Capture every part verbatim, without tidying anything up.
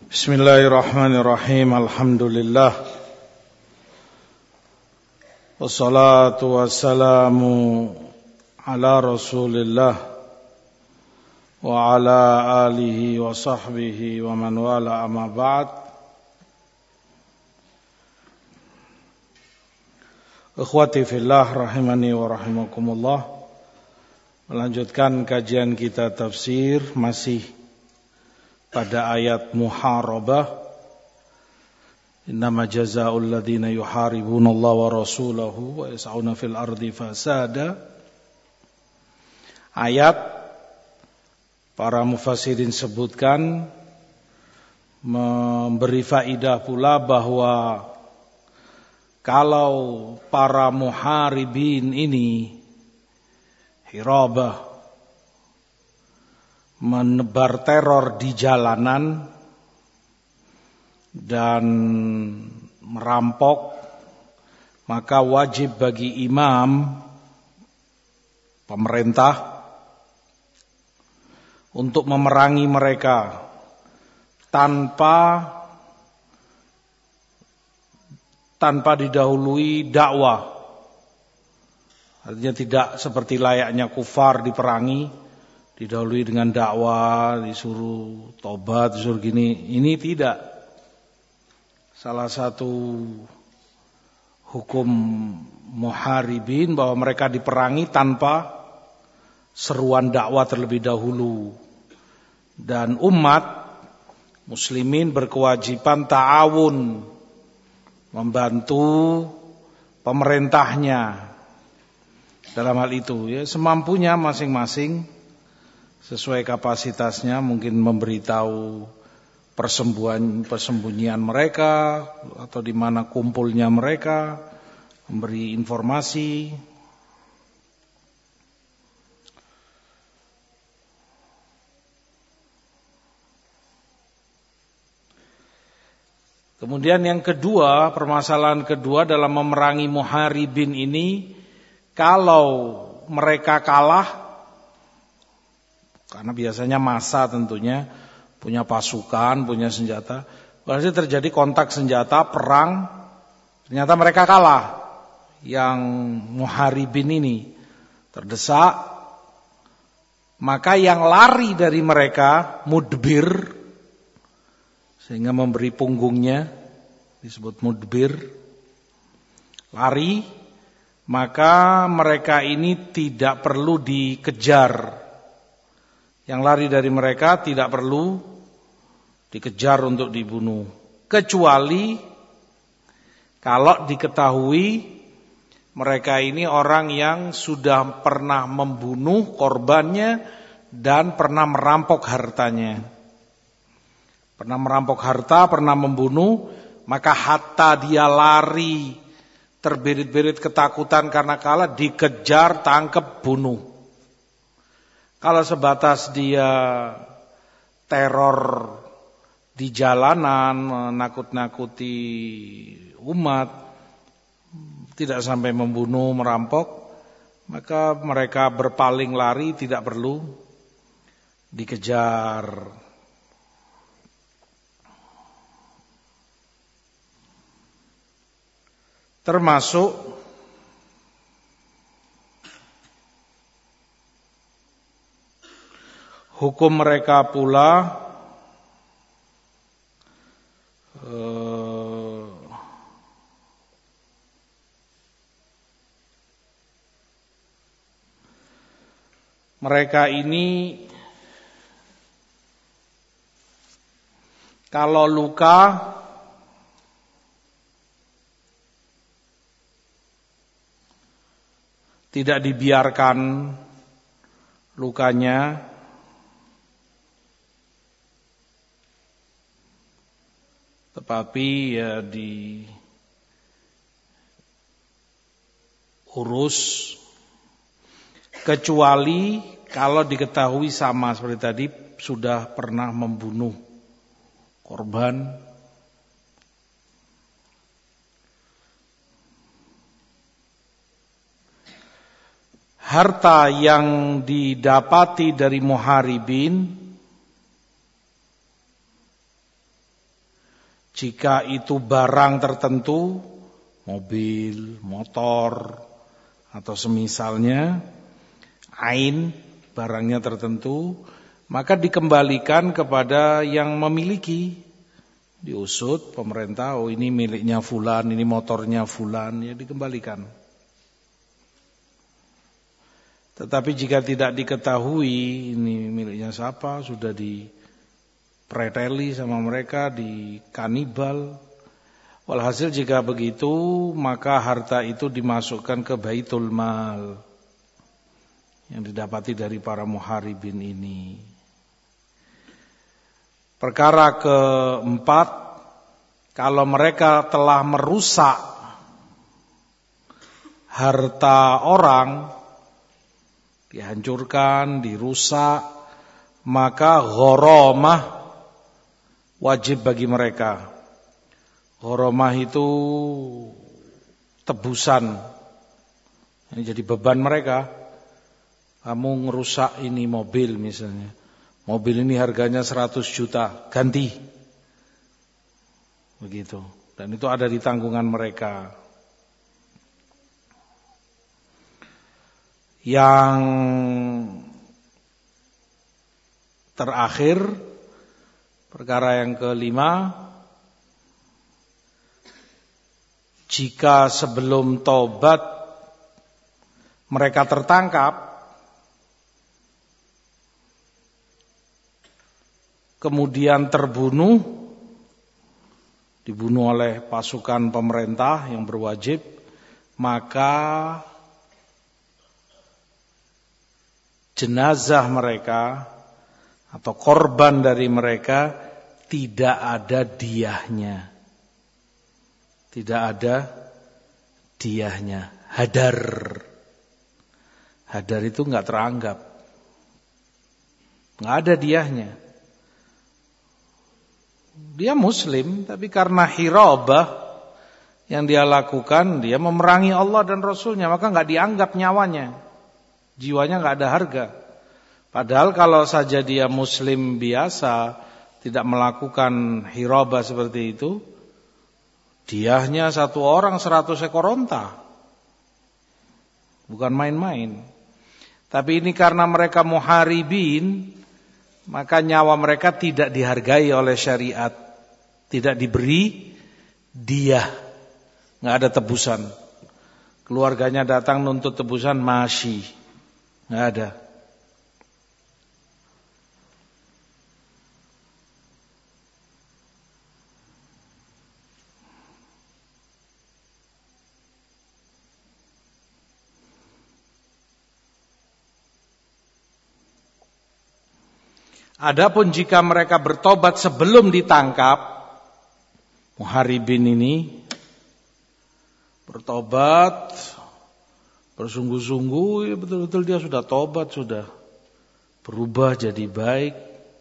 Bismillahirrahmanirrahim. Alhamdulillah. Wassalatu wassalamu ala Rasulillah wa ala alihi wa sahbihi wa man wala, amma ba'd. Ikhwati fillah rahimani wa rahimakumullah. Melanjutkan kajian kita tafsir masih pada ayat Muharabah. Innama jazaa'ul ladzina yuharibuna Allah wa rasulahu wa yas'auna fil ardi fasada. Ayat para mufassirin sebutkan memberi faidah pula bahwa kalau para muharibin ini hirabah, menebar teror di jalanan dan merampok, maka wajib bagi imam, pemerintah, untuk memerangi mereka tanpa tanpa didahului dakwah. Artinya tidak seperti layaknya kufar diperangi, didahului dengan dakwah, disuruh tobat, disuruh gini. Ini tidak. Salah satu hukum muharibin bahwa mereka diperangi tanpa seruan dakwah terlebih dahulu. Dan umat muslimin berkewajiban ta'awun, membantu pemerintahnya dalam hal itu, ya, semampunya masing-masing sesuai kapasitasnya, mungkin memberitahu persembunyian persembunyian mereka atau di mana kumpulnya mereka, memberi informasi. Kemudian yang kedua, permasalahan kedua dalam memerangi muharibin ini, kalau mereka kalah, karena biasanya massa tentunya punya pasukan, punya senjata, berarti terjadi kontak senjata, perang, ternyata mereka kalah. Yang muharibin ini terdesak, maka yang lari dari mereka mudbir, sehingga memberi punggungnya, disebut mudbir, lari, maka mereka ini tidak perlu dikejar. Yang lari dari mereka tidak perlu dikejar untuk dibunuh, kecuali kalau diketahui mereka ini orang yang sudah pernah membunuh korbannya dan pernah merampok hartanya. Pernah merampok harta, pernah membunuh, maka hatta dia lari, terberit-berit ketakutan karena kalah, dikejar, tangkep, bunuh. Kalau sebatas dia teror di jalanan, menakut-nakuti umat, tidak sampai membunuh, merampok, maka mereka berpaling lari, tidak perlu dikejar. Termasuk hukum mereka pula eh, mereka ini kalau luka tidak dibiarkan lukanya, tetapi ya diurus, kecuali kalau diketahui sama seperti tadi sudah pernah membunuh korban. Harta yang didapati dari muharibin Jika itu barang tertentu, mobil, motor, atau semisalnya, ain, barangnya tertentu, maka dikembalikan kepada yang memiliki. Diusut pemerintah, oh ini miliknya fulan, ini motornya fulan, ya dikembalikan. Tetapi jika tidak diketahui ini miliknya siapa, sudah dipreteli sama mereka, di kanibal. Walhasil jika begitu, maka harta itu dimasukkan ke Baitul Mal yang didapati dari para muharibin ini. Perkara keempat, kalau mereka telah merusak harta orang, dihancurkan, dirusak, maka gharamah wajib bagi mereka. Gharamah itu tebusan. Ini jadi beban mereka. Kamu ngerusak ini mobil misalnya. Mobil ini harganya seratus juta, ganti. Begitu. Dan itu ada di tanggungan mereka. Yang terakhir, perkara yang kelima, jika sebelum taubat mereka tertangkap, kemudian terbunuh, dibunuh oleh pasukan pemerintah yang berwajib, maka jenazah mereka atau korban dari mereka tidak ada diyahnya. Tidak ada diyahnya. Hadar. Hadar itu enggak teranggap. Enggak ada diyahnya. Dia muslim, tapi karena hirabah yang dia lakukan, dia memerangi Allah dan Rasulnya, maka enggak dianggap nyawanya. Jiwanya enggak ada harga. Padahal kalau saja dia muslim biasa, tidak melakukan hirabah seperti itu, diyahnya satu orang seratus ekor onta. Bukan main-main. Tapi ini karena mereka muharibin, maka nyawa mereka tidak dihargai oleh syariat. Tidak diberi diyah. Nggak ada tebusan. Keluarganya datang nuntut tebusan, masih nggak ada. Adapun jika mereka bertobat sebelum ditangkap, muharibin ini bertobat bersungguh-sungguh, ya betul-betul dia sudah tobat, sudah berubah jadi baik.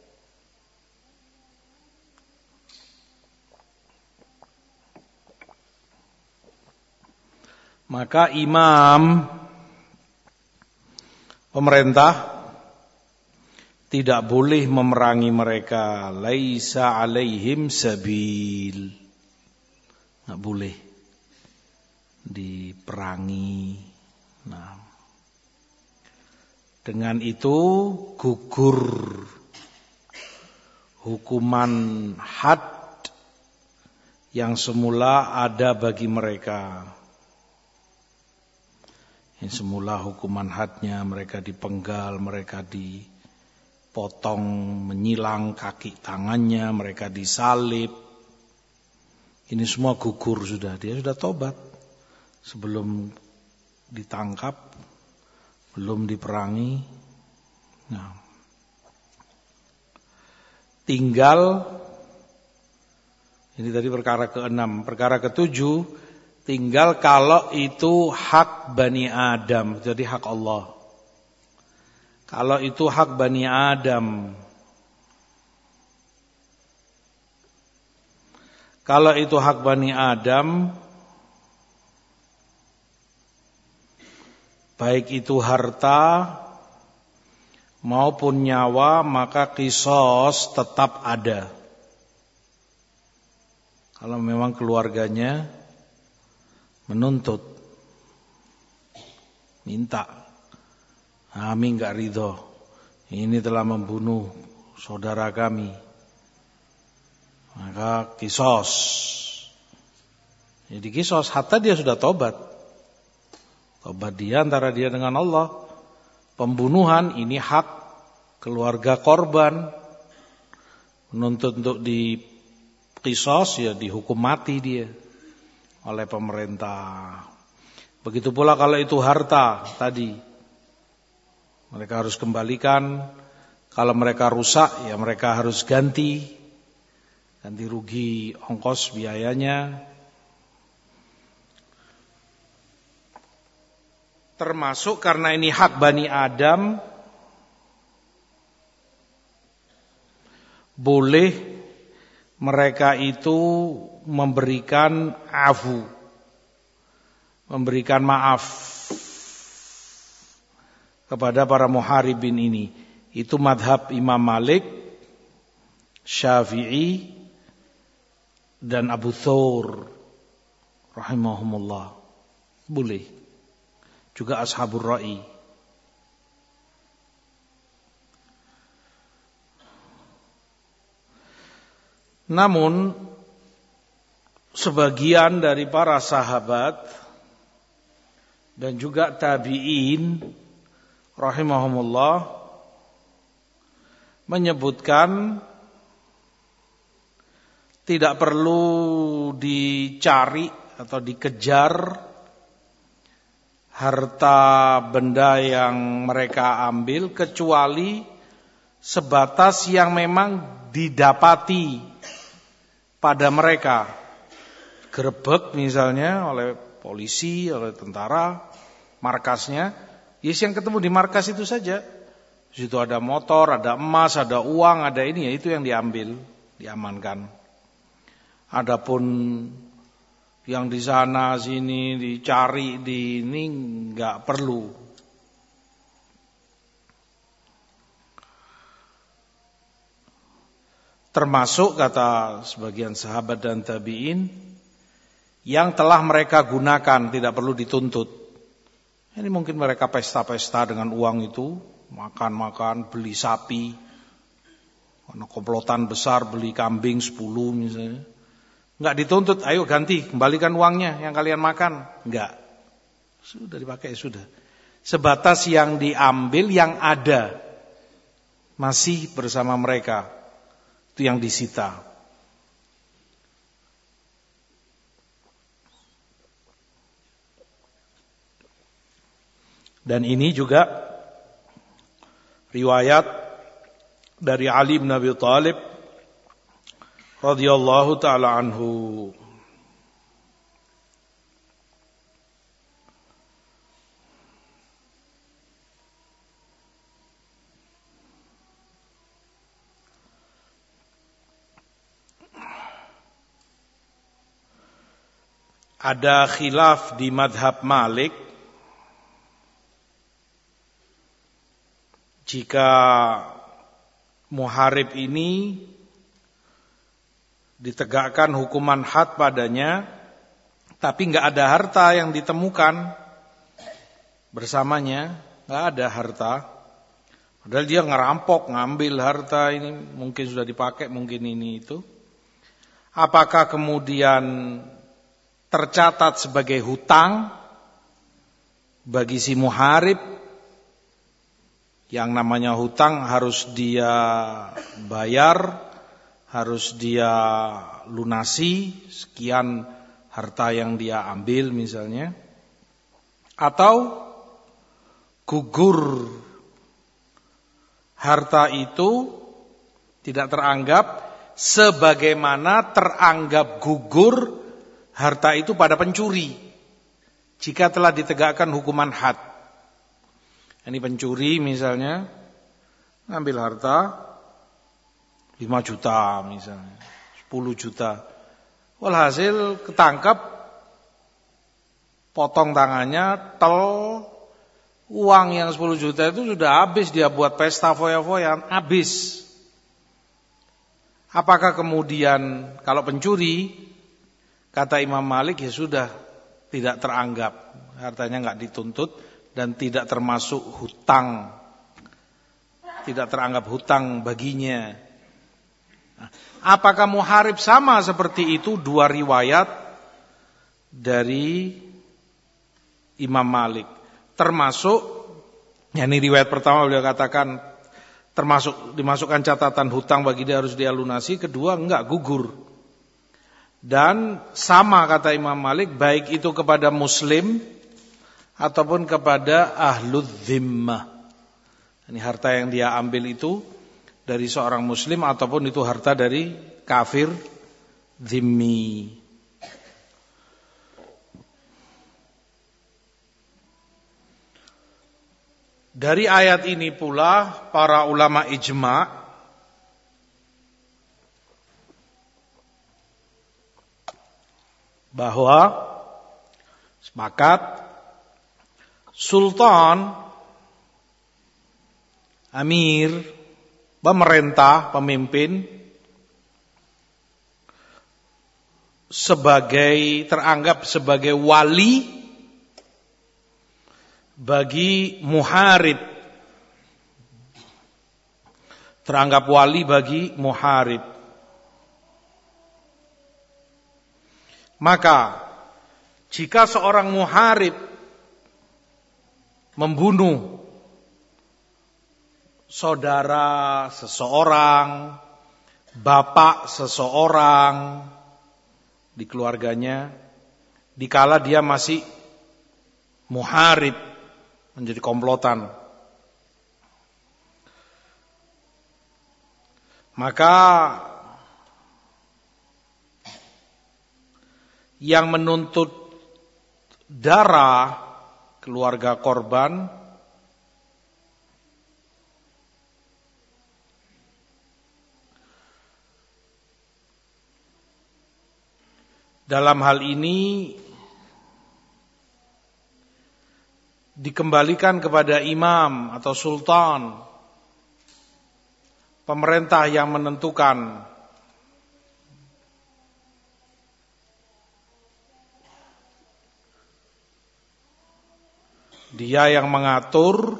Maka imam pemerintah tidak boleh memerangi mereka. Laisa alaihim sabil. Tidak boleh diperangi. Nah, dengan itu gugur hukuman had yang semula ada bagi mereka. Yang semula hukuman hadnya mereka dipenggal, mereka di potong, menyilang kaki tangannya, mereka disalib. Ini semua gugur sudah. Dia sudah tobat. Sebelum ditangkap, belum diperangi. Nah, tinggal, ini tadi perkara keenam. Perkara ketujuh, tinggal kalau itu hak Bani Adam, jadi hak Allah. Kalau itu hak Bani Adam, kalau itu hak Bani Adam, baik itu harta maupun nyawa, maka qisas tetap ada. Kalau memang keluarganya menuntut, minta, kami enggak ridho, ini telah membunuh saudara kami, maka kisos. Jadi kisos, hatta dia sudah tobat. Tobat dia antara dia dengan Allah. Pembunuhan ini hak keluarga korban. Menuntut untuk di kisos, ya dihukum mati dia oleh pemerintah. Begitu pula kalau itu harta tadi, mereka harus kembalikan. Kalau mereka rusak, ya mereka harus ganti, ganti rugi ongkos biayanya. Termasuk karena ini hak Bani Adam, boleh mereka itu memberikan afu, memberikan maaf kepada para muharibin ini. Itu madhab Imam Malik, Syafi'i, dan Abu Thawr rahimahumullah. Boleh. Juga Ashabur Ra'i. Namun sebagian dari para sahabat dan juga tabi'in rahimahumullah menyebutkan tidak perlu dicari atau dikejar harta benda yang mereka ambil kecuali sebatas yang memang didapati pada mereka. Gerebek misalnya oleh polisi, oleh tentara, markasnya, yes yang ketemu di markas itu saja. Di situ ada motor, ada emas, ada uang, ada ini, ya itu yang diambil, diamankan. Adapun yang di sana sini dicari di ini enggak perlu. Termasuk kata sebagian sahabat dan tabi'in yang telah mereka gunakan, tidak perlu dituntut. Ini mungkin mereka pesta-pesta dengan uang itu, makan-makan, beli sapi, karena komplotan besar beli kambing sepuluh misalnya. Enggak dituntut, ayo ganti, kembalikan uangnya yang kalian makan. Enggak. Sudah dipakai, sudah. Sebatas yang diambil yang ada masih bersama mereka. Itu yang disita. Dan ini juga riwayat dari Ali bin Abi Thalib radhiyallahu taala anhu. Ada khilaf di madhab Malik jika muharib ini ditegakkan hukuman had padanya, tapi enggak ada harta yang ditemukan bersamanya, enggak ada harta. Padahal dia ngerampok, ngambil harta ini, mungkin sudah dipakai, mungkin ini itu. Apakah kemudian tercatat sebagai hutang bagi si muharib? Yang namanya hutang harus dia bayar, harus dia lunasi sekian harta yang dia ambil misalnya. Atau gugur harta itu tidak teranggap sebagaimana teranggap gugur harta itu pada pencuri jika telah ditegakkan hukuman had. Ini pencuri misalnya ngambil harta lima juta misalnya, sepuluh juta. Walhasil ketangkap, potong tangannya, tel, uang yang sepuluh juta itu sudah habis, dia buat pesta foya-foya, habis. Apakah kemudian kalau pencuri Kata Imam Malik, ya sudah, tidak teranggap, hartanya nggak dituntut dan tidak termasuk hutang, tidak teranggap hutang baginya. Nah, apakah muharib sama seperti itu? Dua riwayat dari Imam Malik, termasuk, ya ini riwayat pertama beliau katakan termasuk dimasukkan catatan hutang bagi dia harus dia lunasi, kedua enggak, gugur. Dan sama kata Imam Malik, baik itu kepada muslim ataupun kepada ahlul zimmah. Ini harta yang dia ambil itu dari seorang muslim ataupun itu harta dari kafir zimmi. Dari ayat ini pula para ulama ijma' bahwa sepakat sultan, amir, pemerintah, pemimpin sebagai teranggap sebagai wali bagi muharib, teranggap wali bagi muharib. Maka jika seorang muharib membunuh saudara seseorang, bapak seseorang di keluarganya, dikala dia masih muharib, menjadi komplotan, maka yang menuntut darah keluarga korban dalam hal ini dikembalikan kepada imam atau sultan, pemerintah yang menentukan. Dia yang mengatur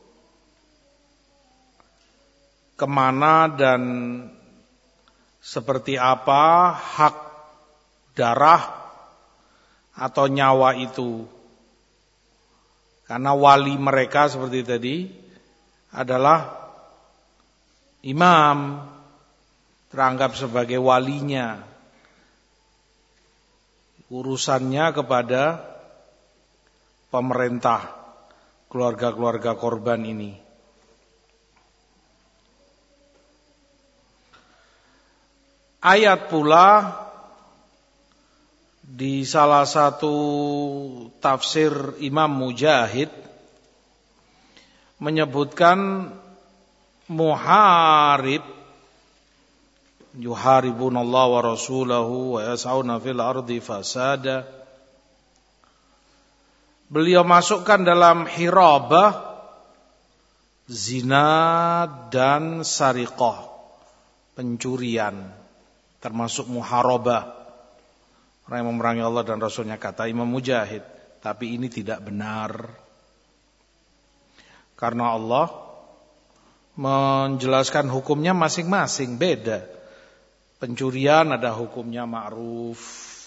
kemana dan seperti apa hak darah atau nyawa itu. Karena wali mereka seperti tadi adalah imam, teranggap sebagai walinya. Urusannya kepada pemerintah, keluarga-keluarga korban ini. Ayat pula di salah satu tafsir Imam Mujahid menyebutkan muharib, yuharibunallah wa rasulahu wa yas'auna fil ardi fasada. Beliau masukkan dalam hirabah zina dan sariqah, pencurian, termasuk muharabah, orang yang memerangi Allah dan Rasulnya, kata Imam Mujahid. Tapi ini tidak benar, karena Allah menjelaskan hukumnya masing-masing, beda. Pencurian ada hukumnya ma'ruf,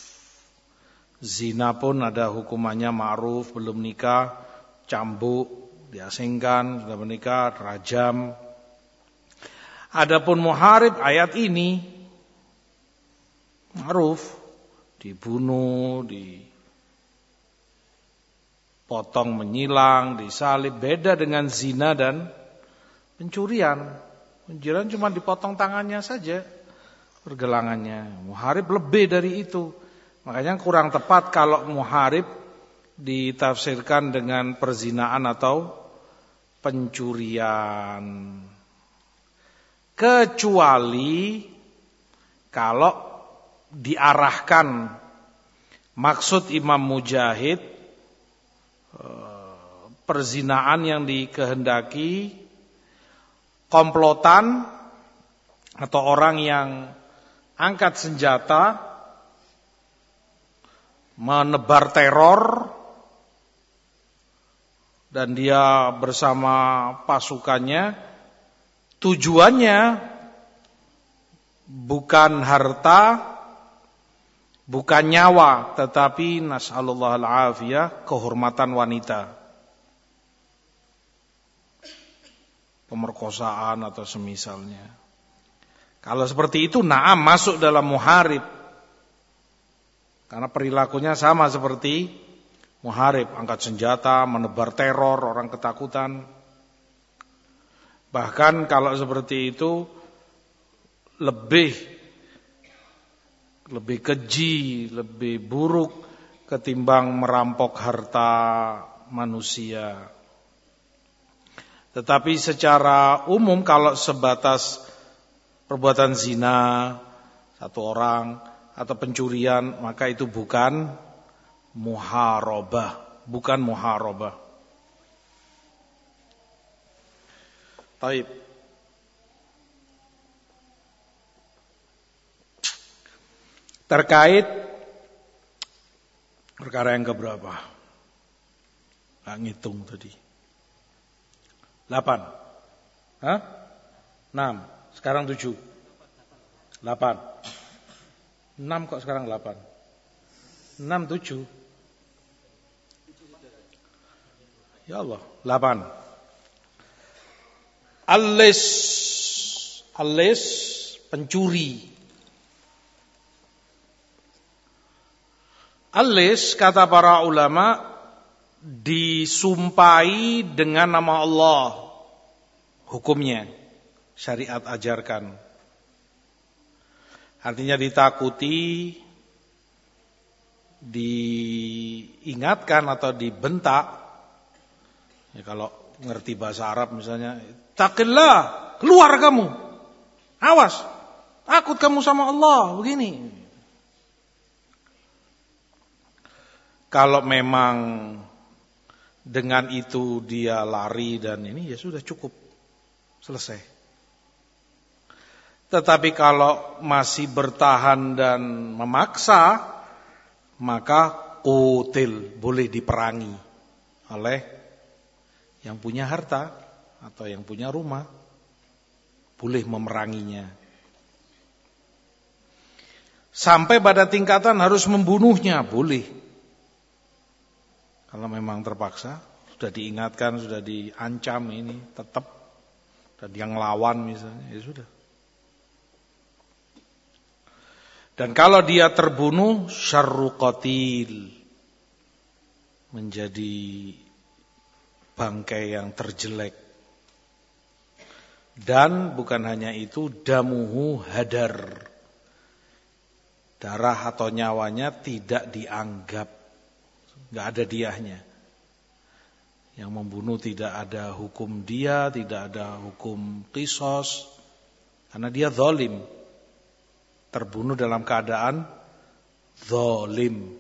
zina pun ada hukumannya ma'ruf, belum nikah cambuk, diasingkan, sudah menikah rajam. Adapun muharib, ayat ini ma'ruf, dibunuh, dipotong, menyilang, disalib. Beda dengan zina dan pencurian. Pencurian cuma dipotong tangannya saja, pergelangannya. Muharib lebih dari itu. Makanya kurang tepat kalau muharib ditafsirkan dengan perzinaan atau pencurian. Kecuali kalau diarahkan, maksud Imam Mujahid perzinaan yang dikehendaki, komplotan atau orang yang angkat senjata menebar teror, dan dia bersama pasukannya, tujuannya bukan harta, bukan nyawa, tetapi nas'alullah al-afiyah, kehormatan wanita, pemerkosaan atau semisalnya. Kalau seperti itu, na'am, masuk dalam muharib, karena perilakunya sama seperti muharib, angkat senjata, menebar teror, orang ketakutan. Bahkan kalau seperti itu lebih lebih keji, lebih buruk ketimbang merampok harta manusia. Tetapi secara umum kalau sebatas perbuatan zina satu orang atau pencurian, maka itu bukan muharabah, bukan muharabah. Taib. Terkait perkara yang keberapa? Nggak ngitung tadi. Delapan. Hah? Enam. Sekarang tujuh. Delapan. Enam kok sekarang delapan. Enam, tujuh. Ya Allah. Delapan. Al-lis. Al-lis, pencuri. Al-lis, kata para ulama, disumpahi dengan nama Allah. Hukumnya syariat ajarkan. Artinya ditakuti, diingatkan atau dibentak. Ya, kalau ngerti bahasa Arab misalnya, taqillah, keluar kamu. Awas, takut kamu sama Allah, begini. Kalau memang dengan itu dia lari dan ini, ya sudah cukup. Selesai. Tetapi kalau masih bertahan dan memaksa, maka qutil, boleh diperangi oleh yang punya harta atau yang punya rumah. Boleh memeranginya. Sampai pada tingkatan harus membunuhnya, boleh. Kalau memang terpaksa, sudah diingatkan, sudah diancam ini, tetap, dan yang lawan misalnya, ya sudah. Dan kalau dia terbunuh, syarru qatil, menjadi bangkai yang terjelek. Dan bukan hanya itu, damuhu hadar, darah atau nyawanya tidak dianggap. Enggak ada diahnya. Yang membunuh tidak ada hukum dia, tidak ada hukum qisas, karena dia zalim. Terbunuh dalam keadaan zalim.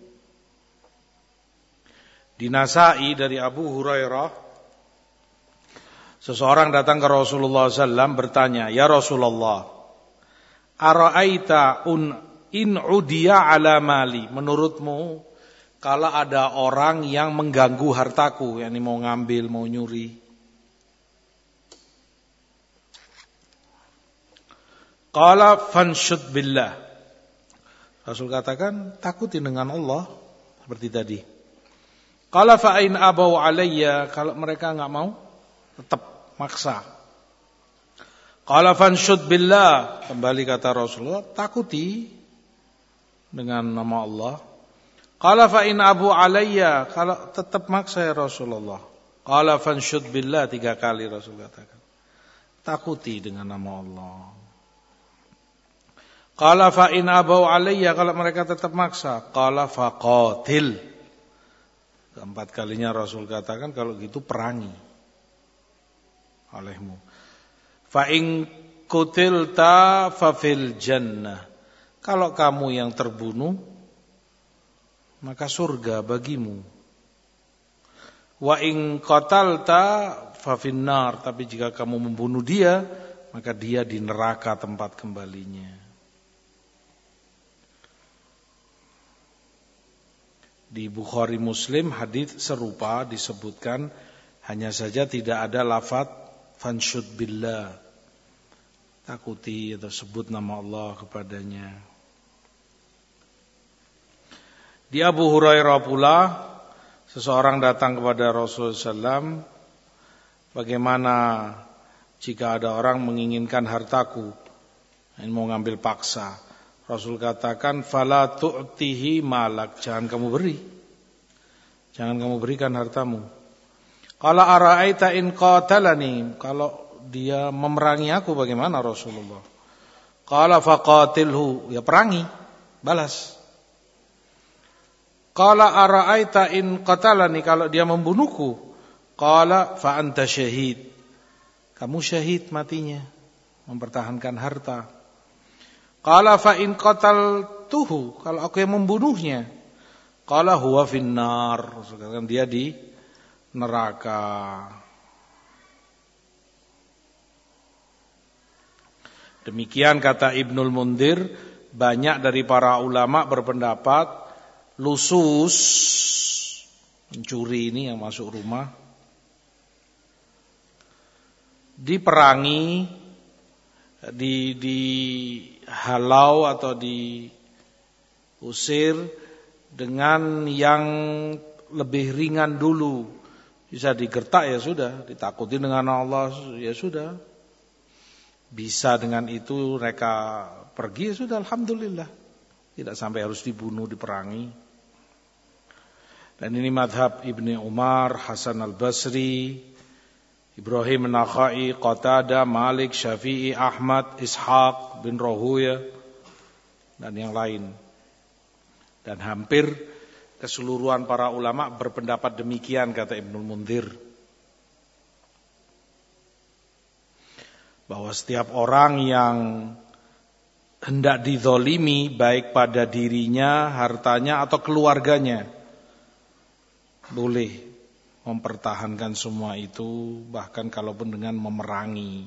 Di Nasa'i dari Abu Hurairah, seseorang datang ke Rasulullah sallallahu alaihi wasallam bertanya, "Ya Rasulullah, ara'aita un in udiya ala mali?" Menurutmu, kalau ada orang yang mengganggu hartaku, yakni mau ngambil, mau nyuri. Qala fanshud billah. Rasul katakan, takuti dengan Allah, seperti tadi. Qala fa in abau alayya, kalau mereka enggak mau, tetap maksa. Qala fanshud billah, kembali kata Rasulullah, takuti dengan nama Allah. Qala fa in abu alayya, kalau tetap maksa ya Rasulullah. Qala fanshud billah, tiga kali Rasul katakan. Takuti dengan nama Allah. Qala fa in abu alayya, kalau mereka tetap maksa. Qala fa qatil. Keempat kalinya Rasul katakan, kalau gitu perangi olehmu. Fa in qutilta fa fil jannah. Kalau kamu yang terbunuh, maka surga bagimu. Wa in qatalta fa finnar, tapi jika kamu membunuh dia, maka dia di neraka tempat kembalinya. Di Bukhari Muslim hadits serupa disebutkan, hanya saja tidak ada lafaz fanshud billah, takuti atau sebut nama Allah kepadanya. Di Abu Hurairah pula, seseorang datang kepada Rasulullah shallallahu alaihi wasallam, bagaimana jika ada orang menginginkan hartaku, ini mau ngambil paksa. Rasul katakan, fala tu'tihi malak, jangan kamu beri, jangan kamu berikan hartamu. Qala ara'aita in qatalani, kalau dia memerangi aku bagaimana Rasulullah? Qala faqatilhu, ya perangi, balas. Qala ara'aita in qatalani, kalau dia membunuhku? Qala fa anta syahid, kamu syahid matinya, mempertahankan harta. Qala fa in qataltuhu, kalau aku yang membunuhnya? Qala huwa finnar, sekarang dia di neraka. Demikian kata Ibnul Mundhir, banyak dari para ulama berpendapat lusus, mencuri ini yang masuk rumah, diperangi, di dihalau atau diusir dengan yang lebih ringan dulu. Bisa digertak ya sudah, ditakuti dengan Allah ya sudah. Bisa dengan itu mereka pergi ya sudah, alhamdulillah. Tidak sampai harus dibunuh, diperangi. Dan ini madhab Ibni Umar, Hasan al-Basri, Ibrahim an-Nakhai, Qatadah, Malik, Syafi'i, Ahmad, Ishaq bin Rahuya, dan yang lain. Dan hampir keseluruhan para ulama berpendapat demikian, kata Ibnul Mundhir. Bahwa setiap orang yang hendak dizolimi, baik pada dirinya, hartanya, atau keluarganya, boleh mempertahankan semua itu, bahkan kalaupun dengan memerangi.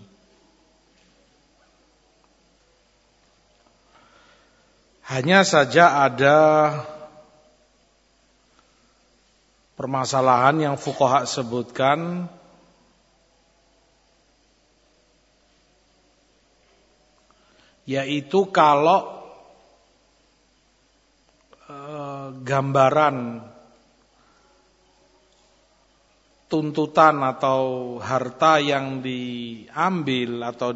Hanya saja ada permasalahan yang fuqaha sebutkan, yaitu kalau eh, gambaran tuntutan atau harta yang diambil atau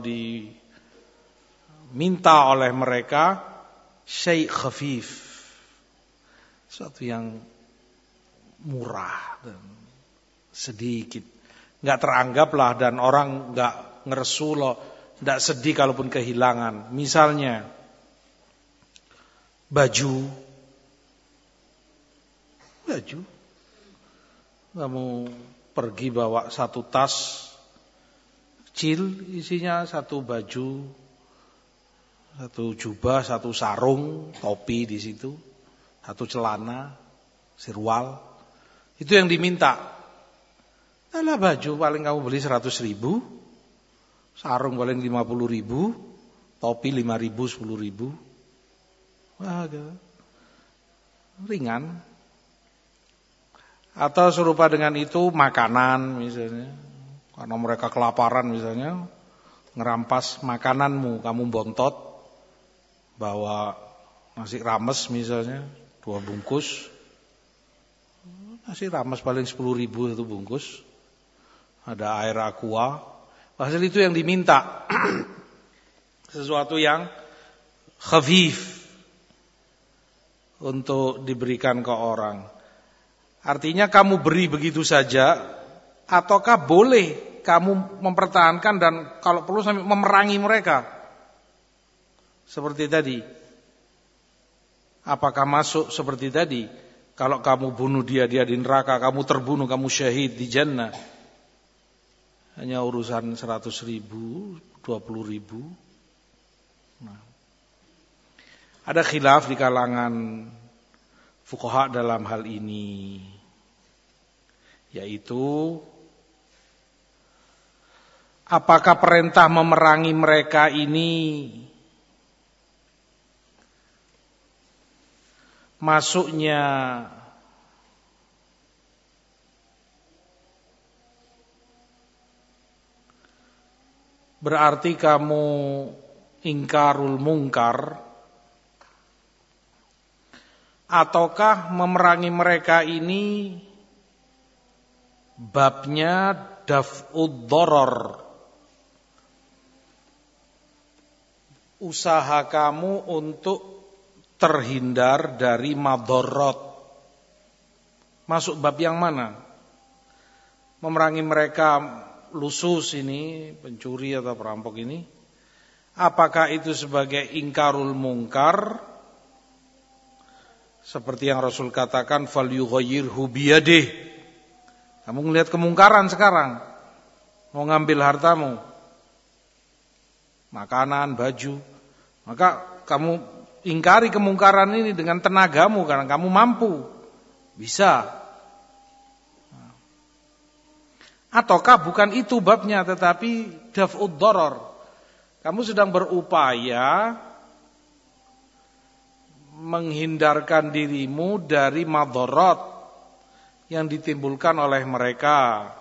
diminta oleh mereka syai' khafif, sesuatu yang murah dan sedikit, nggak teranggaplah, dan orang nggak ngeresu loh, nggak sedih kalaupun kehilangan. Misalnya baju, baju, kamu pergi bawa satu tas kecil, isinya satu baju, satu jubah, satu sarung, topi di situ, satu celana, sirwal, itu yang diminta. Alah, baju paling kamu beli seratus ribu, sarung paling lima puluh ribu, topi lima ribu, sepuluh ribu, wah, ringan. Atau serupa dengan itu makanan misalnya, karena mereka kelaparan misalnya, ngerampas makananmu, kamu bontot, bawa nasi rames misalnya, dua bungkus, nasi rames paling sepuluh ribu satu bungkus, ada air aqua, hasil itu yang diminta, sesuatu yang khafif untuk diberikan ke orang. Artinya kamu beri begitu saja, ataukah boleh kamu mempertahankan dan kalau perlu sampai memerangi mereka? Seperti tadi. Apakah masuk seperti tadi? Kalau kamu bunuh dia, dia di neraka, kamu terbunuh, kamu syahid di jannah. Hanya urusan seratus ribu, dua puluh ribu. Nah. Ada khilaf di kalangan fuqaha dalam hal ini, yaitu apakah perintah memerangi mereka ini masuknya berarti kamu ingkarul mungkar, ataukah memerangi mereka ini babnya daf'ud doror, usaha kamu untuk terhindar dari madorot. Masuk bab yang mana? Memerangi mereka lusus ini, pencuri atau perampok ini, apakah itu sebagai ingkarul mungkar, seperti yang Rasul katakan falyughayyirhu biyadih, kamu melihat kemungkaran sekarang, mau ngambil hartamu, makanan, baju, maka kamu ingkari kemungkaran ini dengan tenagamu karena kamu mampu, bisa. Ataukah bukan itu babnya, tetapi daf'ud doror, kamu sedang berupaya menghindarkan dirimu dari madorot yang ditimbulkan oleh mereka.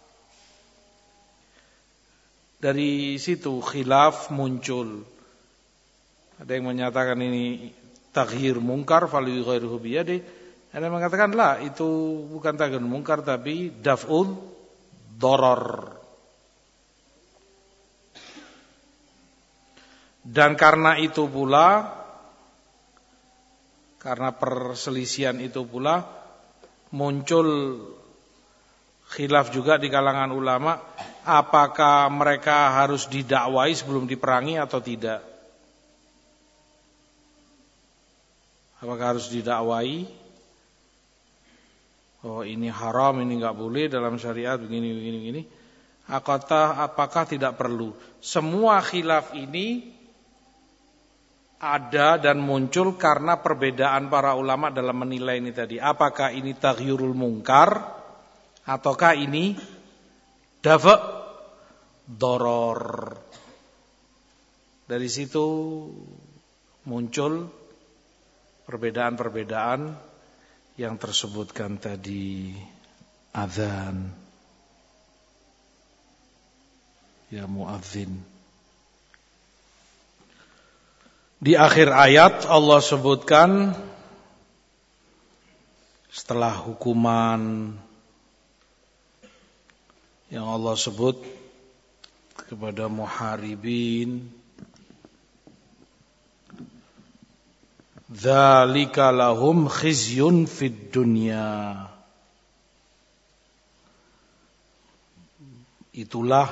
Dari situ khilaf muncul. Ada yang menyatakan ini taghyir mungkar falyughayyirhu biyadih. Ada yang mengatakan lah, itu bukan taghyir mungkar tapi daf'ul doror. Dan karena itu pula, karena perselisihan itu pula muncul khilaf juga di kalangan ulama, apakah mereka harus didakwai sebelum diperangi atau tidak? Apakah harus didakwai? Oh ini haram, ini enggak boleh dalam syariat begini begini begini. Apakah apakah tidak perlu? Semua khilaf ini ada dan muncul karena perbedaan para ulama dalam menilai ini tadi. Apakah ini taghyirul mungkar ataukah ini dafa' doror? Dari situ muncul perbedaan-perbedaan yang tersebutkan tadi. Azan, ya muadzin. Di akhir ayat Allah sebutkan setelah hukuman yang Allah sebut kepada muharibin, dzalika lahum khizyun fid dunya, itulah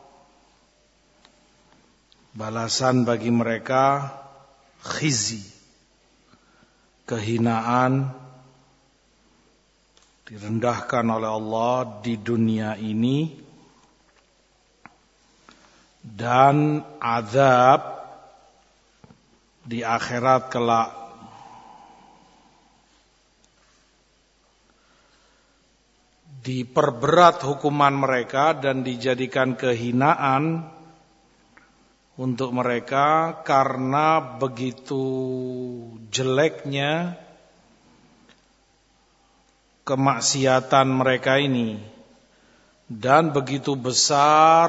balasan bagi mereka, khizi, kehinaan, direndahkan oleh Allah di dunia ini, dan azab di akhirat kelak. Diperberat hukuman mereka dan dijadikan kehinaan untuk mereka karena begitu jeleknya kemaksiatan mereka ini dan begitu besar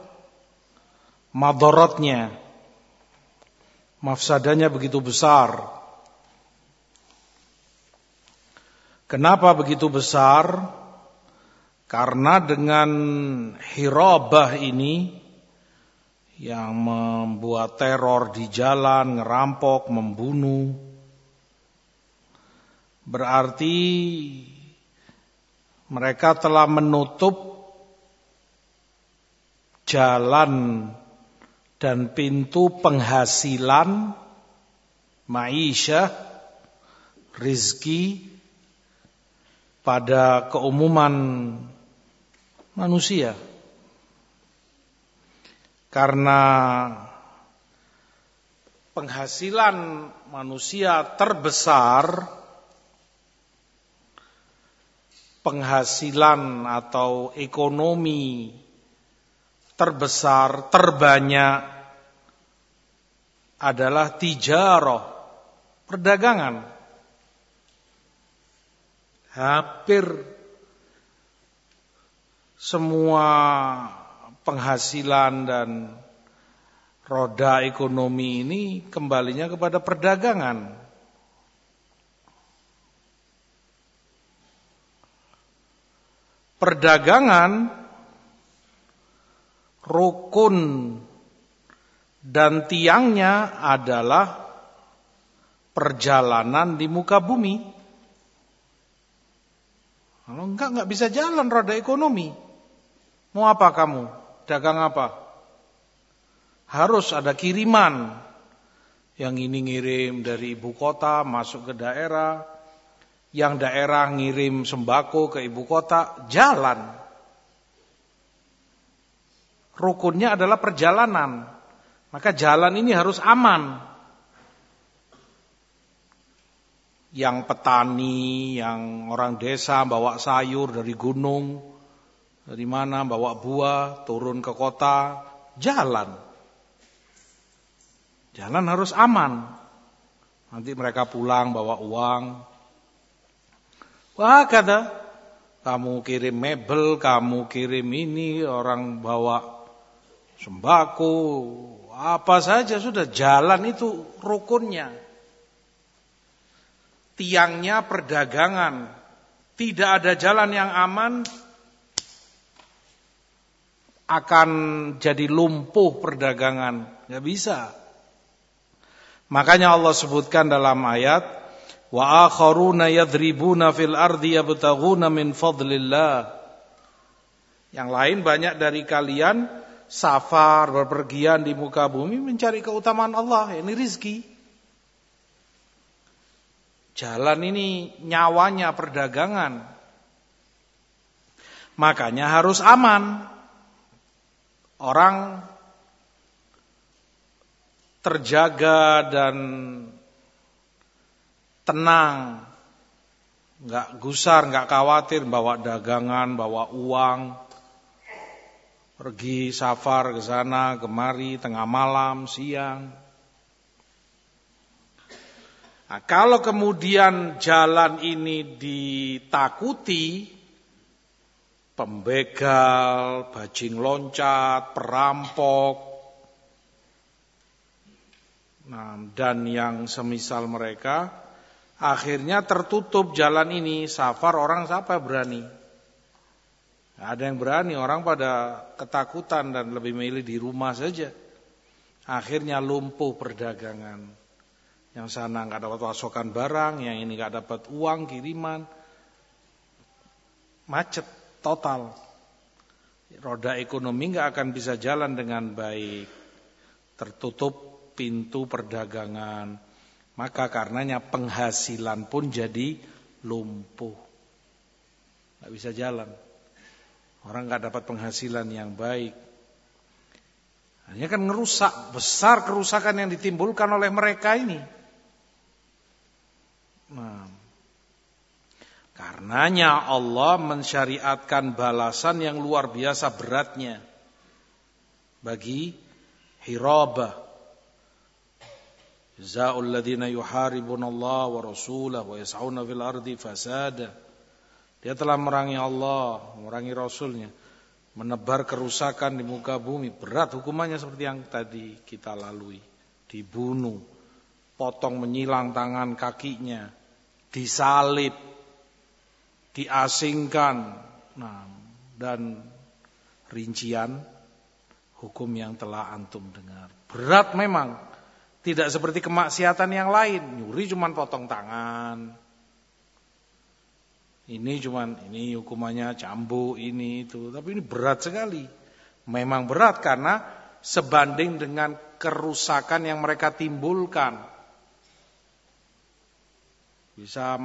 madorotnya, mafsadanya begitu besar. Kenapa begitu besar? Karena dengan hirabah ini yang membuat teror di jalan, ngerampok, membunuh, berarti mereka telah menutup jalan dan pintu penghasilan, ma'isyah, rizki pada keumuman manusia. Karena penghasilan manusia terbesar, penghasilan atau ekonomi terbesar, terbanyak adalah tijarah, perdagangan. Hampir semua penghasilan dan roda ekonomi ini kembalinya kepada perdagangan. Perdagangan, rukun dan tiangnya adalah perjalanan di muka bumi. Kalau enggak, enggak bisa jalan roda ekonomi. Mau apa kamu? Dagang apa? Harus ada kiriman. Yang ini ngirim dari ibu kota masuk ke daerah. Yang daerah ngirim sembako ke ibu kota. Jalan. Rukunnya adalah perjalanan. Maka jalan ini harus aman. Yang petani, yang orang desa bawa sayur dari gunung, dari mana bawa buah, turun ke kota, jalan. Jalan harus aman. Nanti mereka pulang bawa uang. Wah kata, kamu kirim mebel, kamu kirim ini, orang bawa sembako, apa saja sudah jalan itu rukunnya. Tiangnya perdagangan. Tidak ada jalan yang aman, akan jadi lumpuh perdagangan. Gak bisa. Makanya Allah sebutkan dalam ayat, wa akharuna yadribuna fil ardi yabtaghuna min fadlillah. Yang lain banyak dari kalian safar berpergian di muka bumi mencari keutamaan Allah, ini rizki. Jalan ini nyawanya perdagangan. Makanya harus aman. Orang terjaga dan tenang. Enggak gusar, enggak khawatir bawa dagangan, bawa uang. Pergi safar ke sana, kemari, tengah malam, siang. Nah, kalau kemudian jalan ini ditakuti, pembegal, bajing loncat, perampok, nah, dan yang semisal mereka, akhirnya tertutup jalan ini. Safar orang siapa berani? Nah, ada yang berani, orang pada ketakutan dan lebih milih di rumah saja. Akhirnya lumpuh perdagangan. Yang sana nggak dapat pasokan barang, yang ini nggak dapat uang kiriman, macet total. Roda ekonomi nggak akan bisa jalan dengan baik, tertutup pintu perdagangan. Maka karenanya penghasilan pun jadi lumpuh, nggak bisa jalan. Orang nggak dapat penghasilan yang baik. Hanya kan ngerusak, besar kerusakan yang ditimbulkan oleh mereka ini. Nah, karenanya Allah mensyariatkan balasan yang luar biasa beratnya bagi hirabah. Jazaa'ul ladzina yuharibunallaha wa rasulahu wa yas'auna fil ardi fasada. Dia telah memerangi Allah, memerangi Rasulnya, menebar kerusakan di muka bumi. Berat hukumannya seperti yang tadi kita lalui. Dibunuh, potong menyilang tangan kakinya, disalib, diasingkan, nah, dan rincian hukum yang telah antum dengar. Berat memang, tidak seperti kemaksiatan yang lain. Nyuri cuman potong tangan, ini cuman ini hukumannya cambuk ini itu, tapi ini berat sekali. Memang berat karena sebanding dengan kerusakan yang mereka timbulkan. Bisa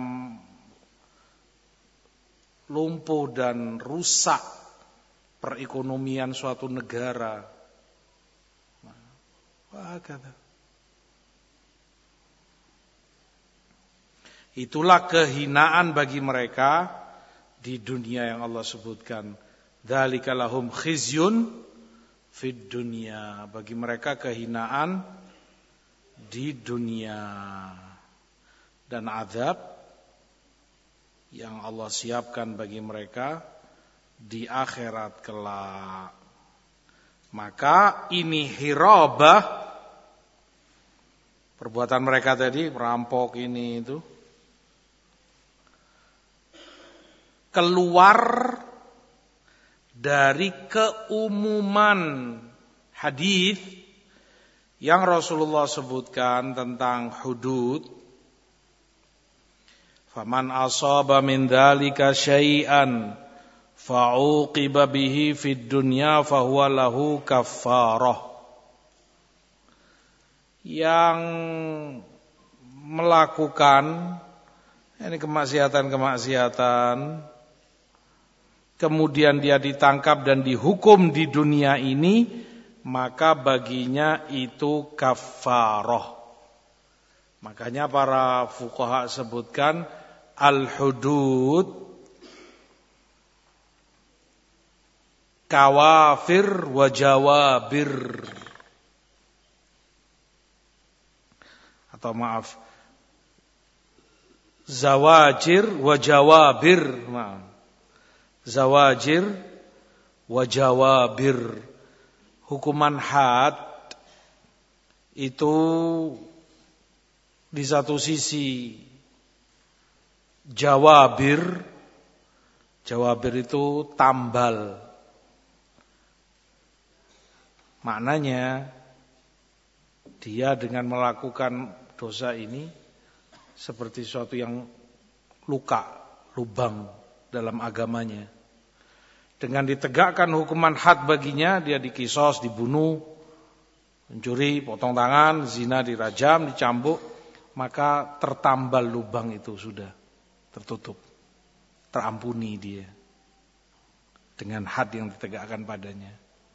lumpuh dan rusak perekonomian suatu negara. Wah, kata. Itulah kehinaan bagi mereka di dunia yang Allah sebutkan. Dzalika lahum khizyun fid dunya. Bagi mereka kehinaan di dunia. Dan azab yang Allah siapkan bagi mereka di akhirat kelak. Maka ini hirabah, perbuatan mereka tadi, merampok ini itu, keluar dari keumuman hadis yang Rasulullah sebutkan tentang hudud. Faman asaba min dzalika syai'an fa'uqiba bihi fid dunya fahuwa lahu kaffarah. Yang melakukan ini kemaksiatan-kemaksiatan, kemudian dia ditangkap dan dihukum di dunia ini, maka baginya itu kaffarah. Makanya para fuqaha sebutkan al-hudud kawafir wa jawabir. Atau maaf, zawajir wa jawabir. Maaf. Zawajir wa jawabir. Hukuman had itu di satu sisi jawabir. Jawabir itu tambal. Maknanya dia dengan melakukan dosa ini seperti sesuatu yang luka, lubang dalam agamanya. Dengan ditegakkan hukuman had baginya, dia dikisos, dibunuh, mencuri, potong tangan, zina, dirajam, dicambuk, maka tertambal lubang itu sudah tertutup, terampuni dia dengan had yang ditegakkan padanya.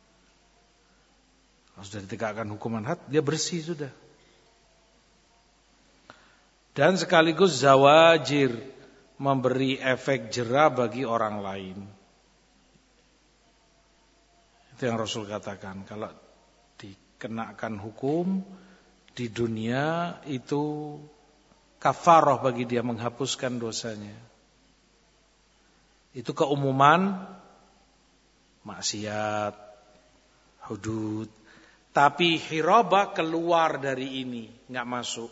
Kalau sudah ditegakkan hukuman had, dia bersih sudah. Dan sekaligus zawajir, memberi efek jera bagi orang lain. Itu yang Rasul katakan, kalau dikenakan hukum di dunia itu kafarah bagi dia, menghapuskan dosanya. Itu keumuman maksiat, hudud. Tapi hirabah keluar dari ini, enggak masuk.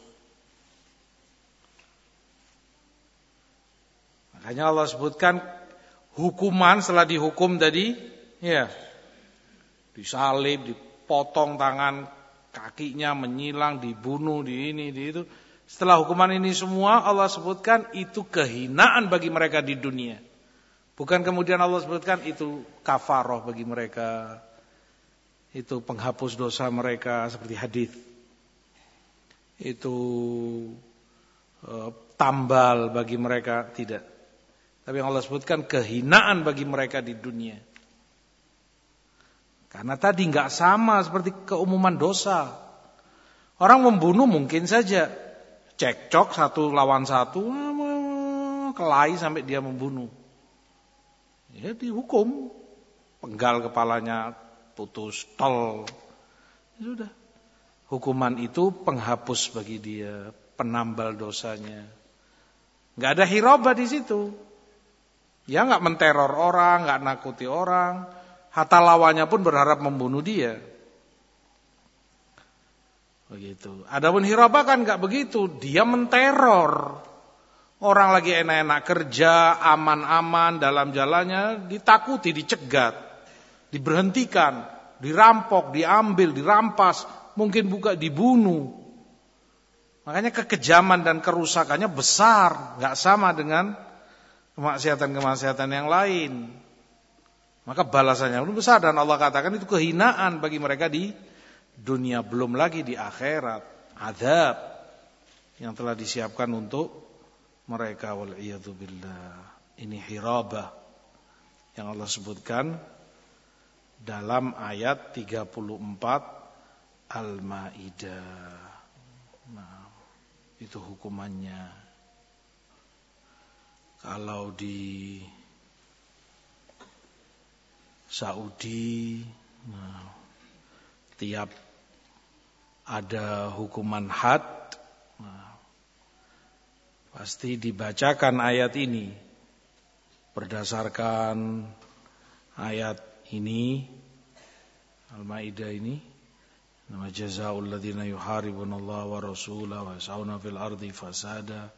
Makanya Allah sebutkan hukuman setelah dihukum tadi, ya, disalib, dipotong tangan, kakinya menyilang, dibunuh, di ini, di itu. Setelah hukuman ini semua Allah sebutkan itu kehinaan bagi mereka di dunia. Bukan kemudian Allah sebutkan itu kafarah bagi mereka, itu penghapus dosa mereka seperti hadis. Itu e, tambal bagi mereka, tidak. Tapi yang Allah sebutkan kehinaan bagi mereka di dunia. Karena tadi enggak sama seperti keumuman dosa. Orang membunuh mungkin saja cekcok satu lawan satu, kelahi sampai dia membunuh. Ya dihukum, penggal kepalanya, putus tol. Ya sudah. Hukuman itu penghapus bagi dia, penambal dosanya. Enggak ada hirabah di situ. Ya enggak menteror orang, enggak nakuti orang. Hatta lawannya pun berharap membunuh dia. Begitu. Adapun hirabah kan enggak begitu, dia menteror. Orang lagi enak-enak kerja, aman-aman dalam jalannya, ditakuti, dicegat, diberhentikan, dirampok, diambil, dirampas, mungkin juga dibunuh. Makanya kekejaman dan kerusakannya besar, enggak sama dengan kemaksiatan-kemaksiatan yang lain. Maka balasannya lebih besar, dan Allah katakan itu kehinaan bagi mereka di dunia, belum lagi di akhirat, azab yang telah disiapkan untuk mereka, wal'iyadu billah. Ini hirabah yang Allah sebutkan dalam ayat tiga puluh empat Al-Maidah. Nah, itu hukumannya. Kalau di Saudi, nah, tiap ada hukuman had, nah, pasti dibacakan ayat ini. Berdasarkan ayat ini, Al-Maidah ini, nama jazaa'ul ladzina yuharibunallaha wa rasulahu wa yas'auna fil ardi fasada.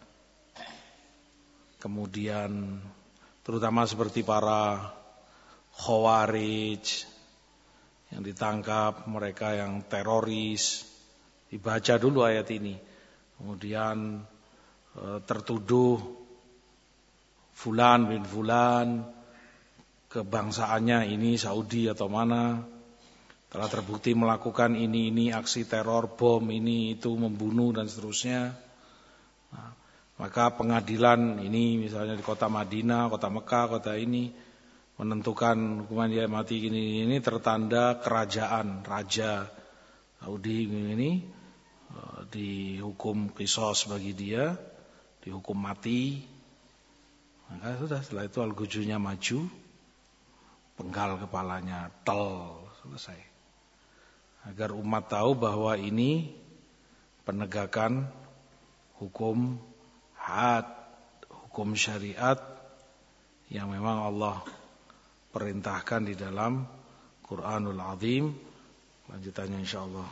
Kemudian terutama seperti para Khawarij yang ditangkap, mereka yang teroris, dibaca dulu ayat ini. Kemudian e, tertuduh fulan bin fulan, kebangsaannya ini Saudi atau mana, telah terbukti melakukan ini ini aksi teror, bom ini itu, membunuh dan seterusnya. Nah, maka pengadilan ini misalnya di kota Madinah, kota Mekah, kota ini menentukan hukuman dia mati ini ini tertanda kerajaan raja Saudi ini dihukum qisas bagi dia, dihukum mati. Maka sudah, setelah itu Al-Gujunya maju, penggal kepalanya, tel, selesai. Agar umat tahu bahwa ini penegakan hukum had, hukum syariat yang memang Allah perintahkan di dalam Quranul Azim. Lanjutannya insyaallah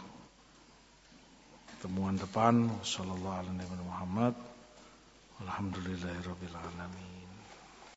pertemuan depan. Sallallahu alaihi wasallam. Alhamdulillahirabbil alamin.